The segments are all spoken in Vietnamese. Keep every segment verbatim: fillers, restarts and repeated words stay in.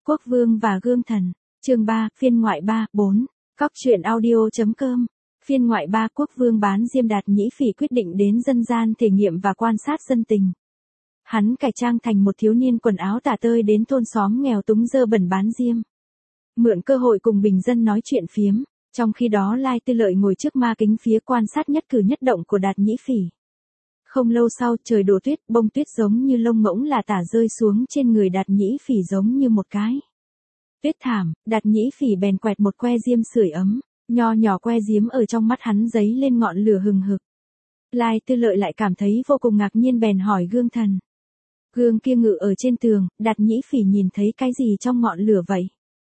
Quốc Vương và Gương Thần. Chương ba, phiên ngoại ba, bốn. Cóc truyện audio.com. Phiên ngoại ba, Quốc Vương bán diêm Đạt Nhĩ Phỉ quyết định đến dân gian thể nghiệm và quan sát dân tình. Hắn cải trang thành một thiếu niên quần áo tả tơi đến thôn xóm nghèo túng dơ bẩn bán diêm. Mượn cơ hội cùng bình dân nói chuyện phiếm, trong khi đó Lai Tư Lợi ngồi trước ma kính phía quan sát nhất cử nhất động của Đạt Nhĩ Phỉ. Không lâu sau, trời đổ tuyết, bông tuyết giống như lông ngỗng là tả rơi xuống trên người Đạt Nhĩ Phỉ giống như một cái tuyết thảm. Đạt Nhĩ Phỉ bèn quẹt một que diêm sưởi ấm, nho nhỏ que diếm ở trong mắt hắn giấy lên ngọn lửa hừng hực. Lai Tư Lợi lại cảm thấy vô cùng ngạc nhiên bèn hỏi Gương Thần. Gương kia ngự ở trên tường, Đạt Nhĩ Phỉ nhìn thấy cái gì trong ngọn lửa vậy?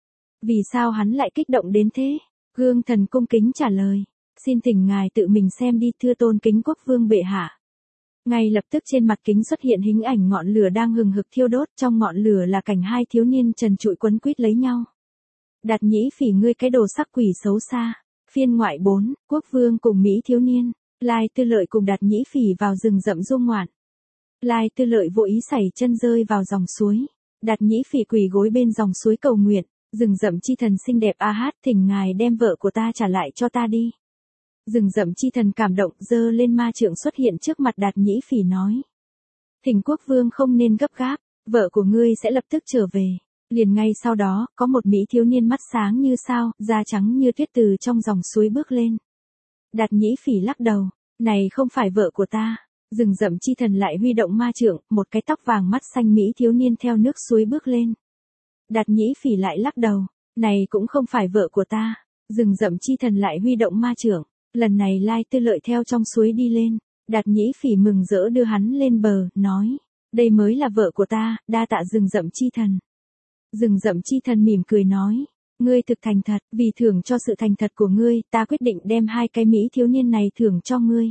Vì sao hắn lại kích động đến thế? Gương Thần cung kính trả lời. Xin thỉnh ngài tự mình xem đi thưa tôn kính Quốc Vương bệ hạ. Ngay lập tức trên mặt kính xuất hiện hình ảnh ngọn lửa đang hừng hực thiêu đốt, trong ngọn lửa là cảnh hai thiếu niên trần trụi quấn quýt lấy nhau. Đạt Nhĩ Phỉ ngươi cái đồ sắc quỷ xấu xa. Phiên ngoại bốn, Quốc Vương cùng Mỹ thiếu niên. Lai Tư Lợi cùng Đạt Nhĩ Phỉ vào rừng rậm du ngoạn. Lai Tư Lợi vô ý sẩy chân rơi vào dòng suối. Đạt Nhĩ Phỉ quỳ gối bên dòng suối cầu nguyện. Rừng rậm chi thần xinh đẹp a hát, thỉnh ngài đem vợ của ta trả lại cho ta đi. Rừng rậm chi thần cảm động giơ lên ma trượng xuất hiện trước mặt Đạt Nhĩ Phỉ nói. Thỉnh Quốc Vương không nên gấp gáp, vợ của ngươi sẽ lập tức trở về. Liền ngay sau đó, có một Mỹ thiếu niên mắt sáng như sao, da trắng như tuyết từ trong dòng suối bước lên. Đạt Nhĩ Phỉ lắc đầu, này không phải vợ của ta. Rừng rậm chi thần lại huy động ma trượng, một cái tóc vàng mắt xanh Mỹ thiếu niên theo nước suối bước lên. Đạt Nhĩ Phỉ lại lắc đầu, này cũng không phải vợ của ta. Rừng rậm chi thần lại huy động ma trượng, lần này Lai Tư Lợi theo trong suối đi lên. Đạt Nhĩ Phỉ mừng rỡ đưa hắn lên bờ, nói, đây mới là vợ của ta, đa tạ rừng rậm chi thần. Rừng rậm chi thần mỉm cười nói, ngươi thực thành thật, vì thưởng cho sự thành thật của ngươi, ta quyết định đem hai cái Mỹ thiếu niên này thưởng cho ngươi.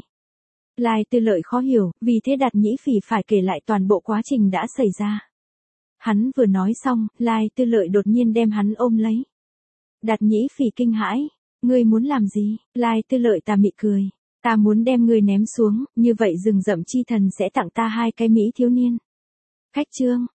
Lai Tư Lợi khó hiểu, vì thế Đạt Nhĩ Phỉ phải kể lại toàn bộ quá trình đã xảy ra. Hắn vừa nói xong, Lai Tư Lợi đột nhiên đem hắn ôm lấy. Đạt Nhĩ Phỉ kinh hãi, ngươi muốn làm gì? Lai Tư Lợi tà mị cười, ta muốn đem ngươi ném xuống, như vậy rừng rậm chi thần sẽ tặng ta hai cái Mỹ thiếu niên. Khách chương,